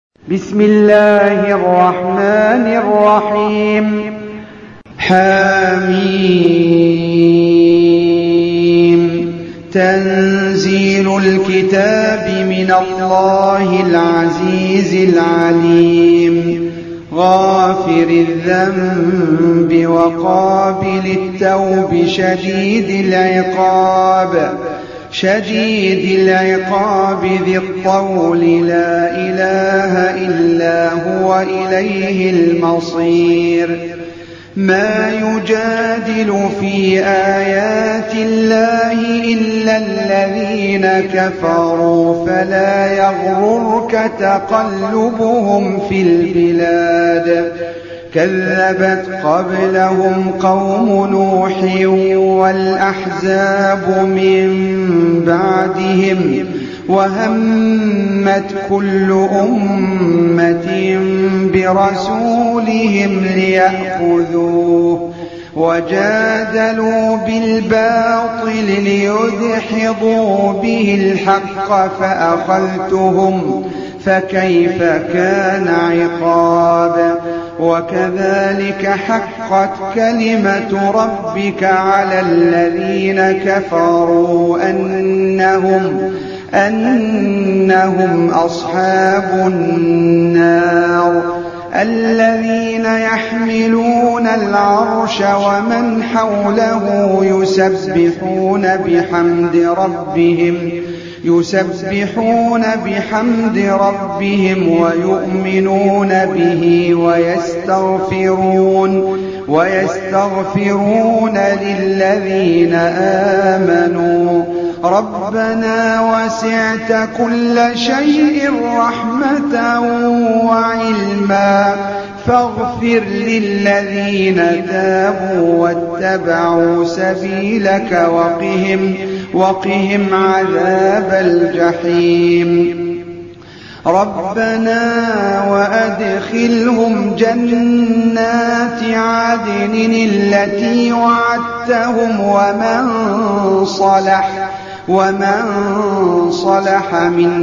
بسم الله الرحمن الرحيم. حميم. تنزيل الكتاب من الله العزيز العليم، غافر الذنب وقابل التوب شديد العقاب ذي الطول، لا إله إلا هو إليه المصير. ما يجادل في آيات الله إلا الذين كفروا، فلا يغررك تقلبهم في البلاد. كذبت قبلهم قوم نوح والأحزاب من بعدهم، وهمت كل أمة برسولهم ليأخذوه، وجادلوا بالباطل ليدحضوا به الحق فأخذتهم، فكيف كان عقاب. وكذلك حقت كلمة ربك على الذين كفروا أنهم أصحاب النار. الذين يحملون العرش ومن حوله يسبحون بحمد ربهم ويؤمنون به ويستغفرون للذين آمنوا. ربنا وسعت كل شيء رحمة وعلما، فاغفر للذين تابوا واتبعوا سبيلك وقهم عذاب الجحيم. ربنا وأدخلهم جنات عدن التي وعدتهم ومن صلح من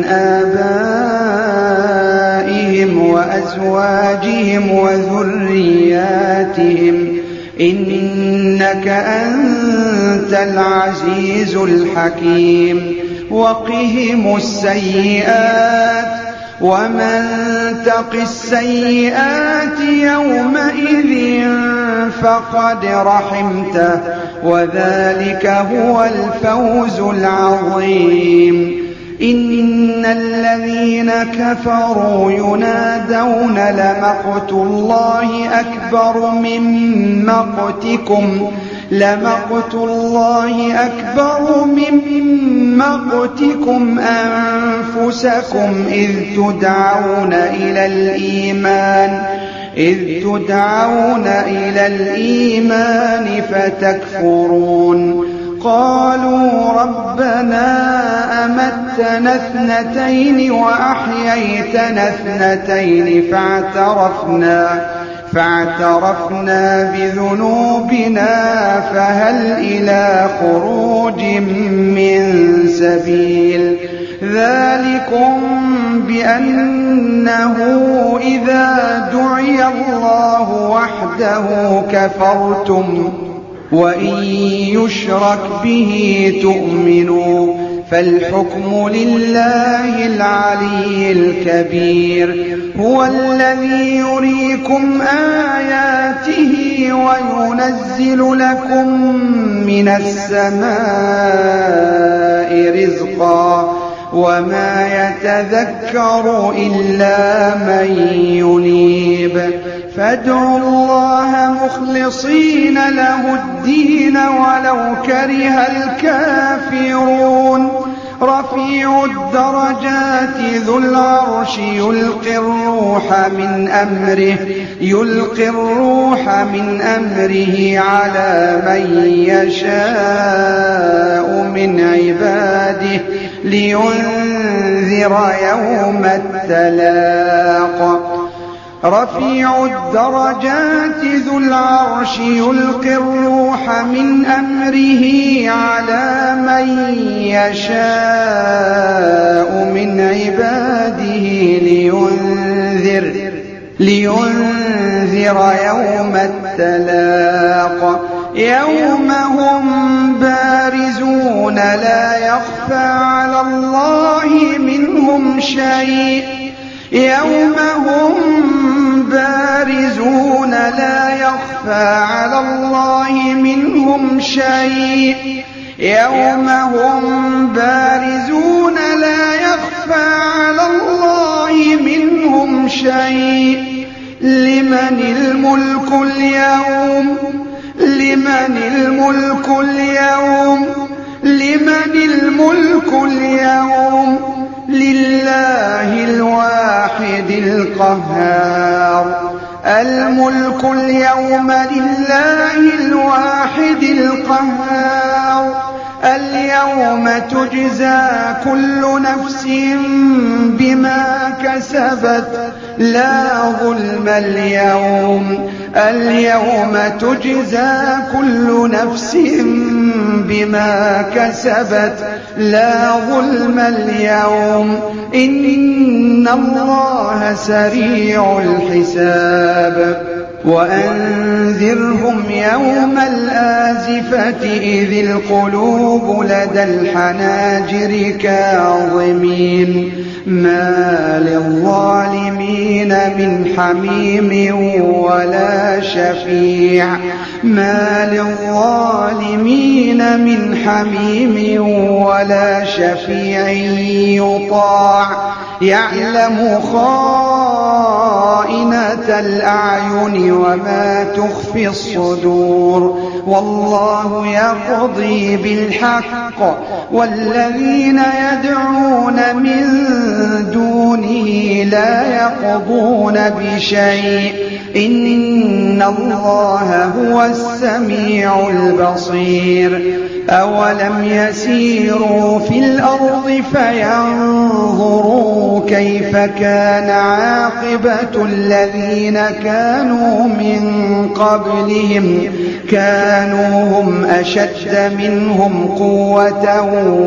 آبائهم وأزواجهم وذرياتهم، إنك أنت العزيز الحكيم. وقهم السيئات، ومن تق السيئات يومئذ فقد رحمته، وذلك هو الفوز العظيم. إن الذين كفروا ينادون لمقت الله أكبر من مقتكم أنفسكم إذ تدعون إلى الإيمان فتكفرون. قالوا ربنا أمتنا اثنتين وأحييتنا اثنتين فاعترفنا بذنوبنا فهل إلى خروج من سبيل. ذلكم بأنه إذا دعي الله وحده كفرتم، وإن يشرك به تؤمنوا، فالحكم لله العلي الكبير. هو الذي يريكم آياته وينزل لكم من السماء رزقا، وما يتذكر إلا من ينيب. فادعوا الله مخلصين له الدين ولو كره الكافرون. رفيع الدرجات ذو العرش يلقي الروح من أمره على من يشاء من عباده لينذر يوم التلاق. رفيع الدرجات ذو العرش يلقي الروح من أمره على من يشاء من عباده لينذر يوم التلاق يوم هم بارزون لا يخفى على الله منهم شيء يوم هم بارزون لا يخفى على الله منهم شيء يوم هم بارزون لا يخفى على الله منهم شيء لمن الملك اليوم لمن الملك اليوم لمن الملك اليوم لله الواحد القهار الملك اليوم لله الواحد القهار اليوم تجزى كل نفس بما كسبت لا ظلم اليوم تجزى كل نفس بما كسبت لا ظلم اليوم إن الله سريع الحساب وأنذرهم يوم الآزفة إذ القلوب لدى الحناجر كاظمين ما للظالمين من حميم ولا شفيع ما للظالمين من حميم ولا شفيع يطاع يعلم خائنة الأعين وما تخفي الصدور والله يقضي بالحق والذين يدعون من دونه لا يقضون بشيء إن الله هو السميع البصير أولم يسيروا في الأرض فينظروا كيف كان عاقبة الذين كانوا من قبلهم كانوا هم أشد منهم قوة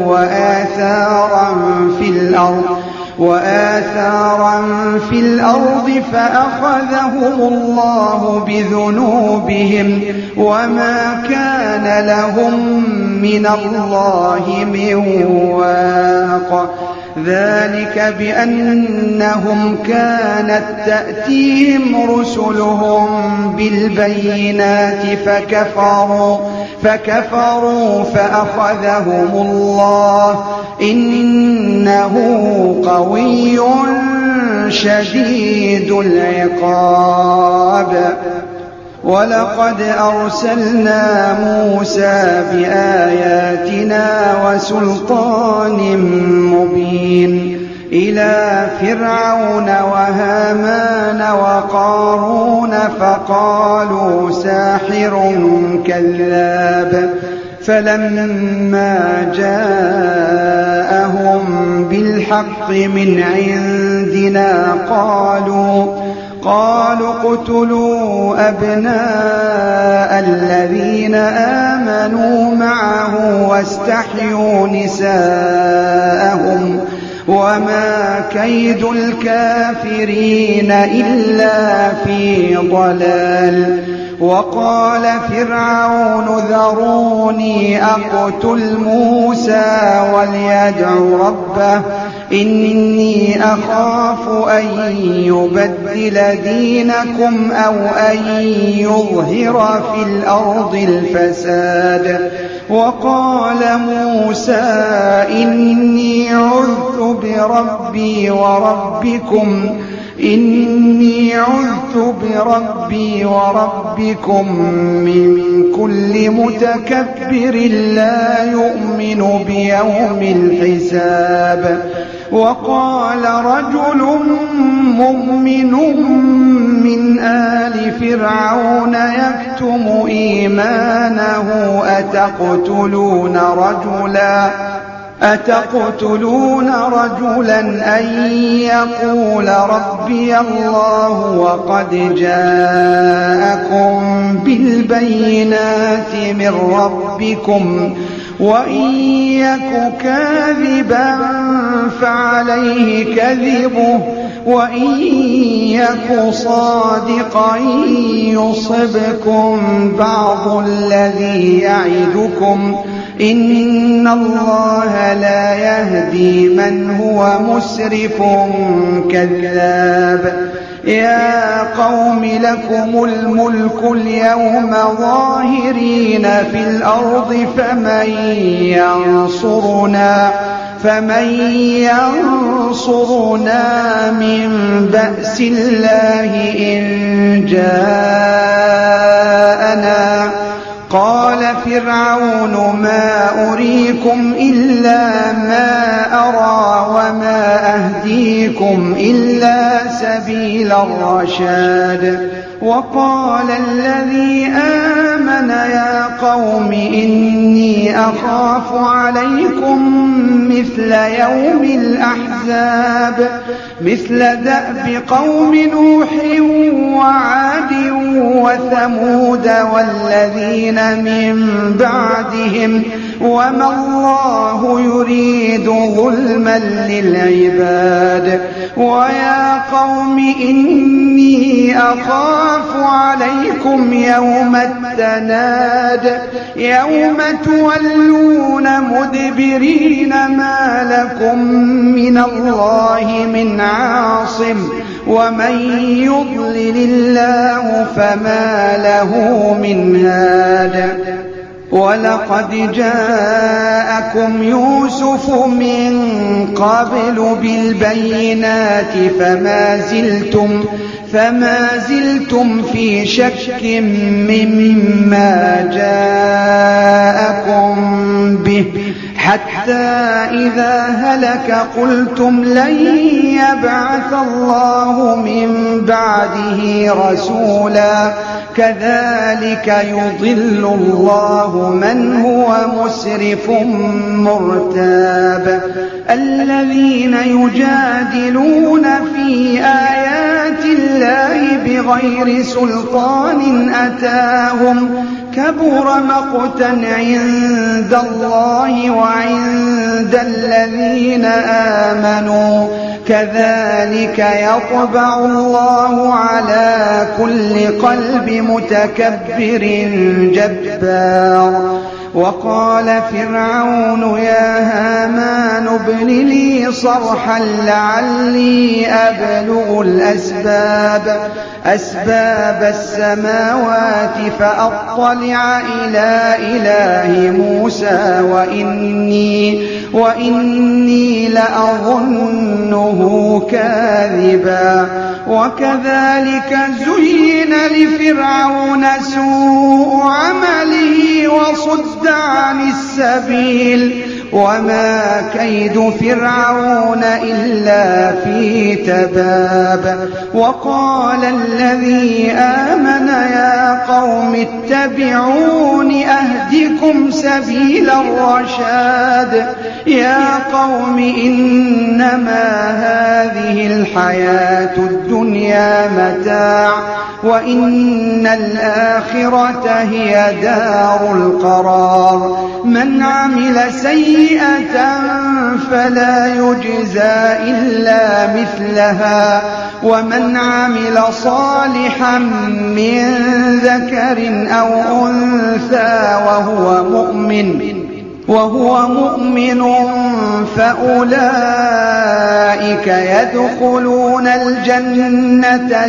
وآثارا في الأرض فأخذهم الله بذنوبهم وما كان لهم من الله من واق ذلك بأنهم كانت تأتيهم رسلهم بالبينات فكفروا فأخذهم الله إنه قوي شديد العقاب ولقد أرسلنا موسى بآياتنا وسلطان مبين إلى فرعون وهامان وقارون فقالوا ساحر كذاب فلما جاءهم بالحق من عندنا قالوا اقتلوا أبناء الذين آمنوا معه واستحيوا نساءهم وما كيد الكافرين إلا في ضلال وقال فرعون ذروني أقتل موسى وليدع ربه إني أخاف أن يبدل دينكم أو أن يظهر في الأرض الفساد وقال موسى إني عذت بربي وربكم من كل متكبر لا يؤمن بيوم الحساب وقال رجل مؤمن من آل فرعون يكتم أتقتلون رجلا أن يقول ربي الله وقد جاءكم بالبينات من ربكم وإن يك كاذبا فعليه كذبه وإن يك صادقا يصبكم بعض الذي يعدكم إن الله لا يهدي من هو مسرف كذاب. يا قوم لكم الملك اليوم ظاهرين في الأرض فمن ينصرنا من بأس الله إن جاءنا. قال فرعون ما أريكم إلا ما أرى وما أهديكم إلا سبيل الرشاد. وقال الذي آمن يا قوم إني أخاف عليكم مثل يوم الأحزاب مثل دأب قوم نوح وعاد وثمود والذين من بعدهم وما الله يريد ظلما للعباد. ويا قوم إني أخاف عليكم يوم التناد يوم تولون مدبرين ما لكم من الله من عاصم ومن يضلل الله فما له من هاد. ولقد جاءكم يوسف من قبل بالبينات فما زلتم في شك مما جاءكم به حتى إذا هلك قلتم لن يبعث الله من بعده رسولا كذلك يضل الله من هو مسرف مرتاب. الذين يجادلون في آيات الله بغير سلطان أتاهم كبر مقتا عند الله وعند الذين آمنوا كذلك يطبع الله على كل قلب متكبر جبار. وقال فرعون يا هامان ابن لي صرحا لعلي أبلغ أسباب السماوات فأطلع إلى إله موسى وإني لأظنه كاذبا. وكذلك زين لفرعون سوء عمله وصد عن السبيل وما كيد فرعون إلا في تباب. وقال الذي آمن يا قوم اتبعون أهدكم سبيل الرشاد. يا قوم إنما هذه الحياة الدنيا متاع وإن الآخرة هي دار القرار. من عمل سيئة فلا يجزى إلا مثلها ومن عمل صالحا من ذكر أو أنثى وهو مؤمن فأولئك يدخلون الجنة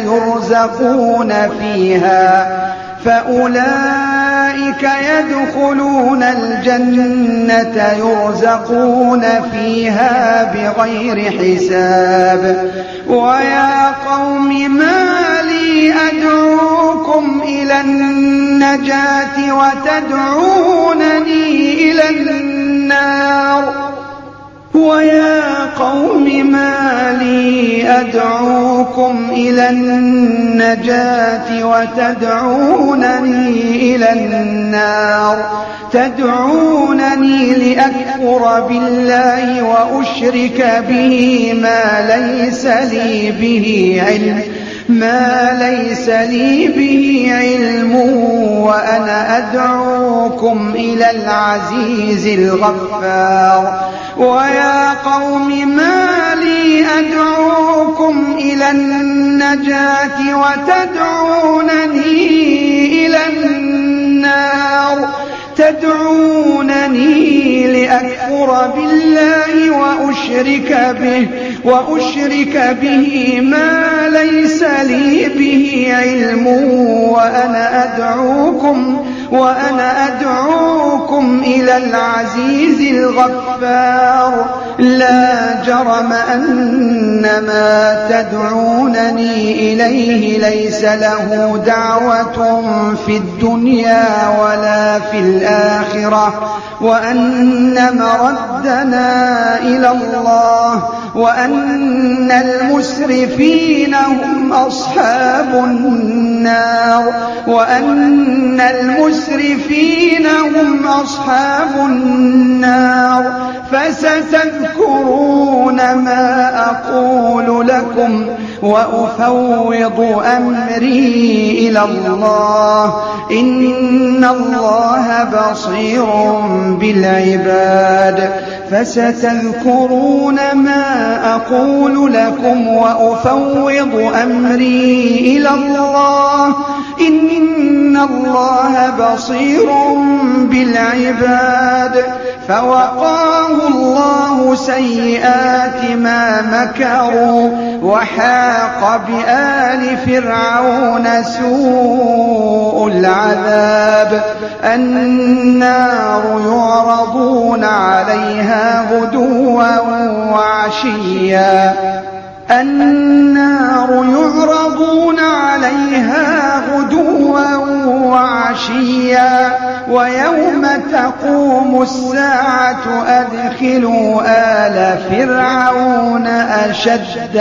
يرزقون فيها بغير حساب. ويا قوم ما لي أدعوكم إلى النجاة وتدعونني إلى النار. ويا قوم ما لي أدعوكم إلى النجاة وتدعونني إلى النار. تدعونني لأكفر بالله وأشرك به ما ليس لي به علم وأنا أدعوكم إلى العزيز الغفار. ويا قوم ما لي أدعوكم إلى النجاة وتدعونني إلى النار، تدعونني لأكفر بالله وأشرك به ما ليس لي به علم وأنا أدعوكم إلى العزيز الغفار. لا جرم أن ما تدعونني إليه ليس له دعوة في الدنيا ولا في الآخرة، وأن مردنا إلى الله، وأن المسرفين هم أصحاب النار. فستذكرون ما أقول لكم وأفوض أمري إلى الله، إن الله بصير بالعباد. فستذكرون ما أقول لكم وأفوض أمري إلى الله، إن الله بصير بالعباد. فوقاه الله سيئات ما مكروا، وحاق بآل فرعون سوء العذاب. النار يعرضون عليها غدوا وعشيا، ويوم تقوم الساعة أدخلوا آل فرعون أشد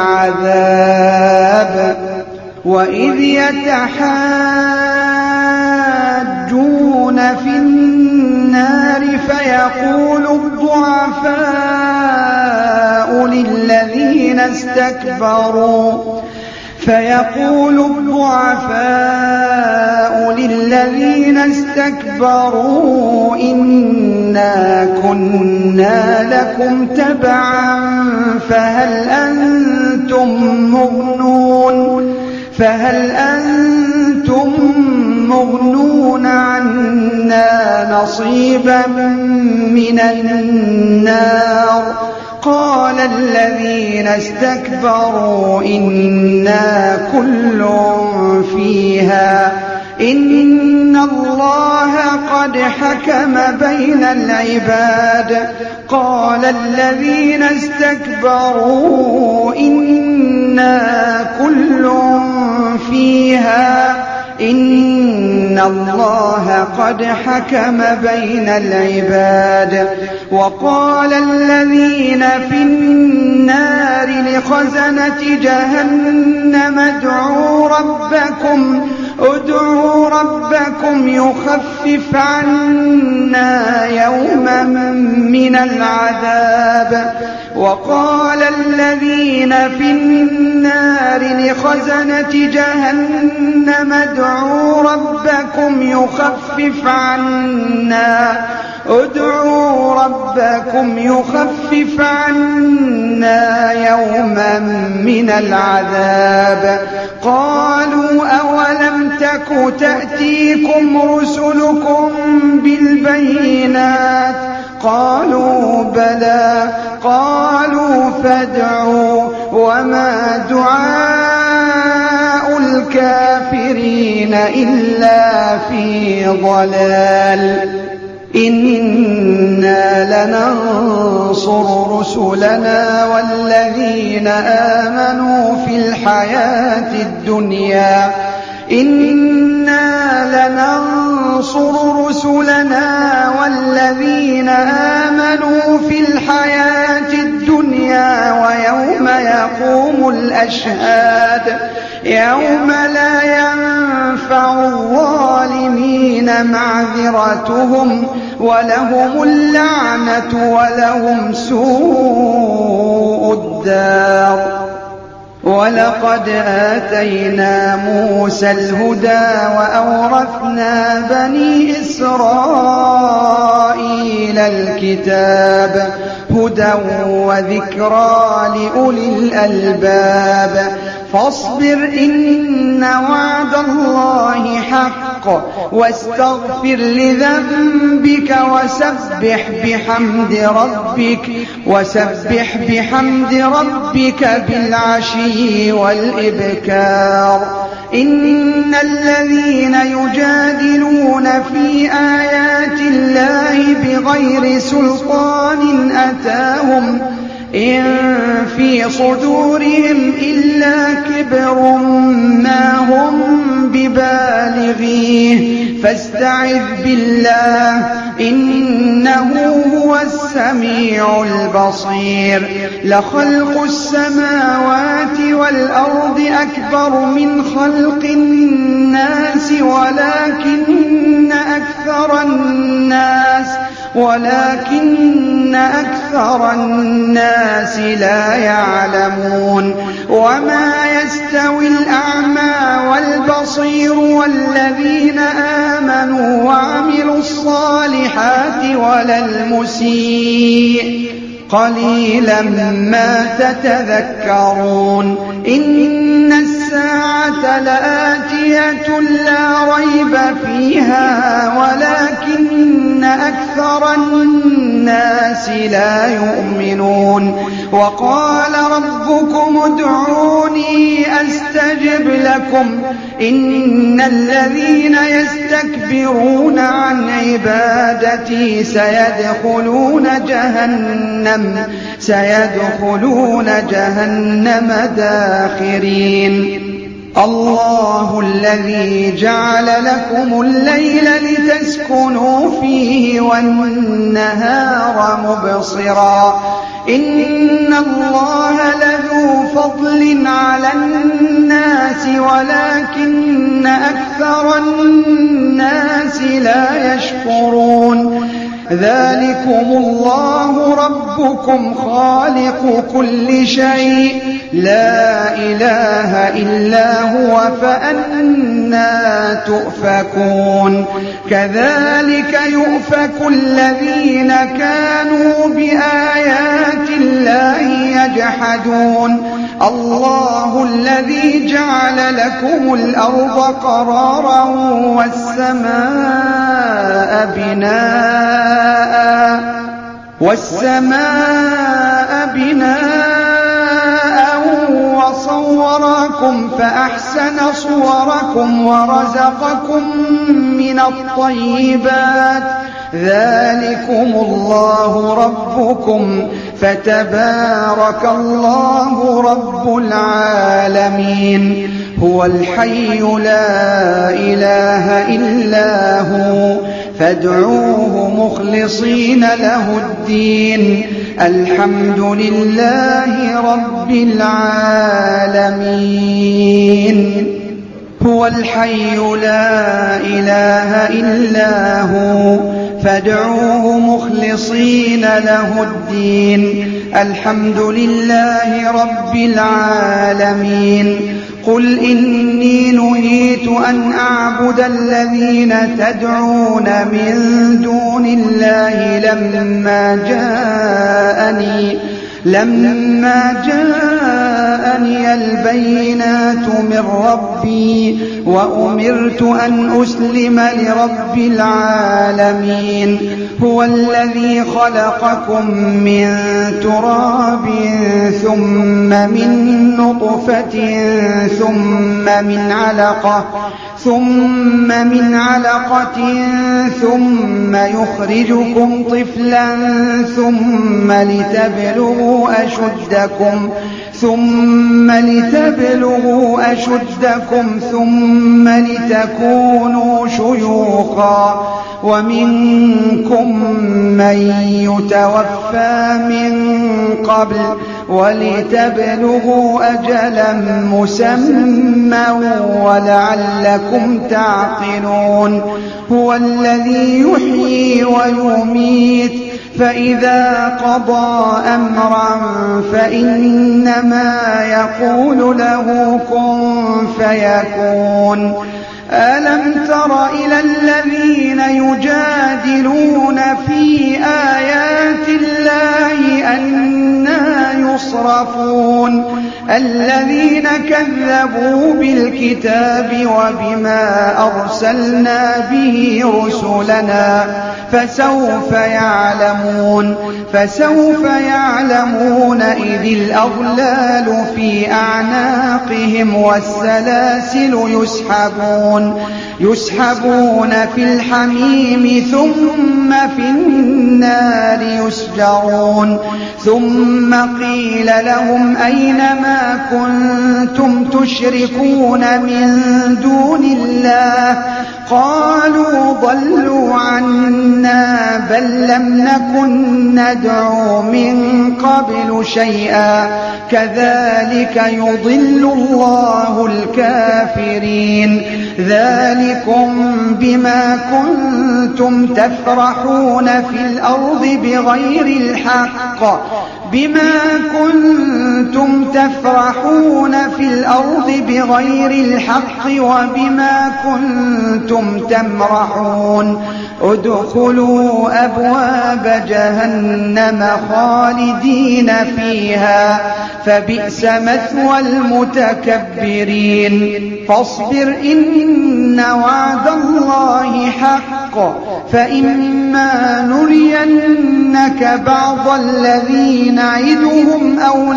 العذاب. وإذ يتحاجون في النار فيقول الضعفاء للذين استكبروا إنا كنا لكم تبعا فهل أنتم مغنون عنا نصيبا من النار. قال الذين استكبروا إنا كل فيها إن الله قد حكم بين العباد. قال الذين استكبروا إنا كل فيها إن الله قد حكم بين العباد. وقال الذين في النار لخزنة جهنم ادعوا ربكم يخفف عنا يوما من العذاب. وقال الذين في النار لخزنة جهنم ادعوا ربكم يخفف عنا يوما من العذاب. قالوا أولم تك تأتيكم رسلكم بالبينات؟ قالوا بلى. قالوا فادعوا وما دعاء الكافرين إلا في ضلال. إنا لننصر رسلنا والذين آمنوا في الحياة الدنيا. إنا لننصر رسلنا والذين آمنوا في الحياة الدنيا ويوم يقوم الأشهاد يوم لا ينفع الظالمين معذرتهم ولهم اللعنة ولهم سوء الدار. ولقد آتينا موسى الهدى وأورثنا بني إسرائيل الكتاب هدى وذكرى لأولي الألباب. فاصبر إن وعد الله حق واستغفر لذنبك وسبح بحمد ربك بالعشي والإبكار. إن الذين يجادلون في آيات الله بغير سلطان أتاهم إن في صدورهم إلا كبر ما هم ببالغيه فاستعذ بالله إنه هو السميع البصير. لخلق السماوات والأرض أكبر من خلق الناس ولكن أكثر الناس لا يعلمون. وما يستوي الأعمى والبصير والذين آمنوا وعملوا الصالحات ولا المسيء قليلا ما تتذكرون. إن الساعة لآتية لا ريب فيها ولكن أكثر الناس لا يؤمنون. وقال ربكم ادعوني أستجب لكم إن الذين يستكبرون عن عبادتي سيدخلون جهنم داخرين. الله الذي جعل لكم الليل لتسكنوا فيه والنهار مبصرا إن الله لذو فضل على الناس ولكن أكثر الناس لا يشكرون. ذلكم الله ربكم خالق كل شيء لا إله إلا هو فأنى تؤفكون. كذلك يؤفك الذين كانوا بآيات الله يجحدون. الله الذي جعل لكم الأرض قرارا والسماء بناء وصوركم فأحسن صوركم ورزقكم من الطيبات. ذلكم الله ربكم فتبارك الله رب العالمين. هو الحي لا إله إلا هو فادعوه مخلصين له الدين. الحمد لله رب العالمين. هو الحي لا إله إلا هو فادعوه مخلصين له الدين. الحمد لله رب العالمين. قل إني نهيت أن أعبد الذين تدعون من دون الله لما جاءني البينات من ربي وأمرت أن أسلم لرب العالمين. هو الذي خلقكم من تراب ثم من نطفة ثم من علقة ثم يخرجكم طفلا ثم لتبلغوا أشدكم ثم لتكونوا شيوخا ومنكم من يتوفى من قبل ولتبلغوا أجلا مسمى ولعلكم تعقلون هو الذي يحيي ويميت فإذا قضى أمرا فإنما يقول له كن فيكون ألم تر إلى الذين يجادلون في آيات الله أنى يصرفون الذين كذبوا بالكتاب وبما أرسلنا به رسلنا فسوف يعلمون إذ الأغلال في أعناقهم والسلاسل يسحبون في الحميم ثم في النار يسجرون ثم قيل لهم أين ما كنتم تشركون من دون الله قالوا ضلوا عنا بل لم نكن ندعو من قبل شيئا كذلك يضل الله الكافرين ذلكم بما كنتم تفرحون في الأرض بغير الحق وبما كنتم تمرحون ادخلوا أبواب جهنم خالدين فيها فبئس مثوى المتكبرين فاصبر إن وعد الله حق فإما نرينك بعض الذي نعدهم أو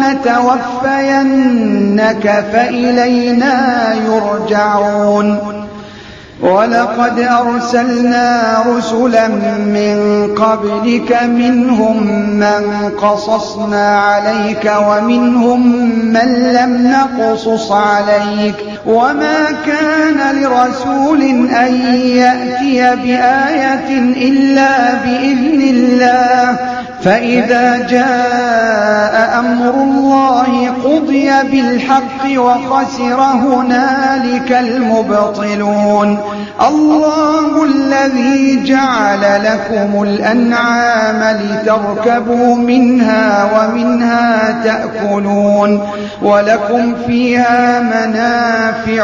نتوفينك فإلينا يرجعون ولقد أرسلنا رسلا من قبلك منهم من قصصنا عليك ومنهم من لم نقصص عليك وما كان لرسول أن يأتي بآية إلا بإذن الله فإذا جاء أمر الله قضي بالحق وخسر هنالك المبطلون الله الذي جعل لكم الأنعام لتركبوا منها ومنها تأكلون ولكم فيها منافع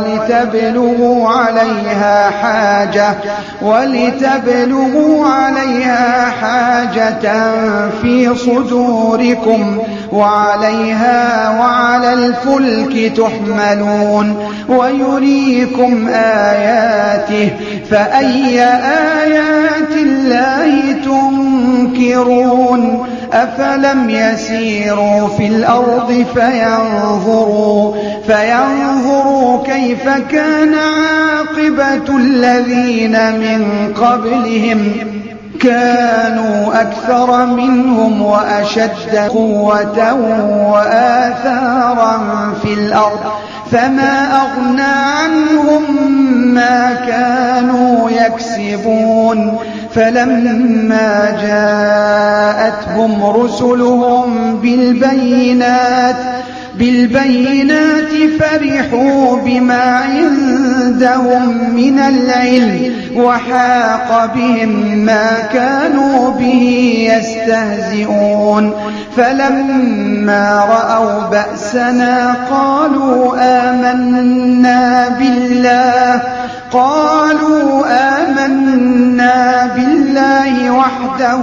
ولتبلغوا عليها حاجة في صدوركم وعليها وعلى الفلك تحملون ويريكم آياته فأي آيات الله تنكرون أفلم يسيروا في الأرض فينظروا كيف كان عاقبة الذين من قبلهم كانوا أكثر منهم وأشد قوة وآثارا في الأرض فما أغنى عنهم ما كانوا يكسبون فلما جاءتهم رسلهم بالبينات فرحوا بما عندهم من العلم وحاق بهم ما كانوا به يستهزئون فلما رأوا بأسنا قالوا آمنا بالله وحده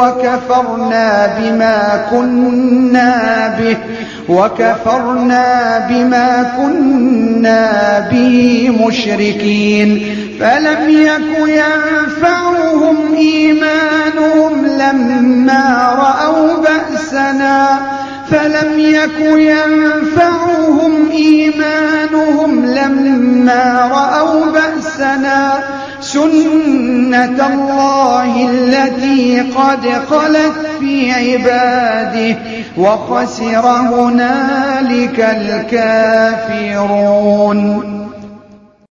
وكفرنا بما كنا به مشركين فلم يك ينفعهم إيمانهم لما رأوا بأسنا سنة الله التي قد خلت في عباده وخسر هنالك الكافرون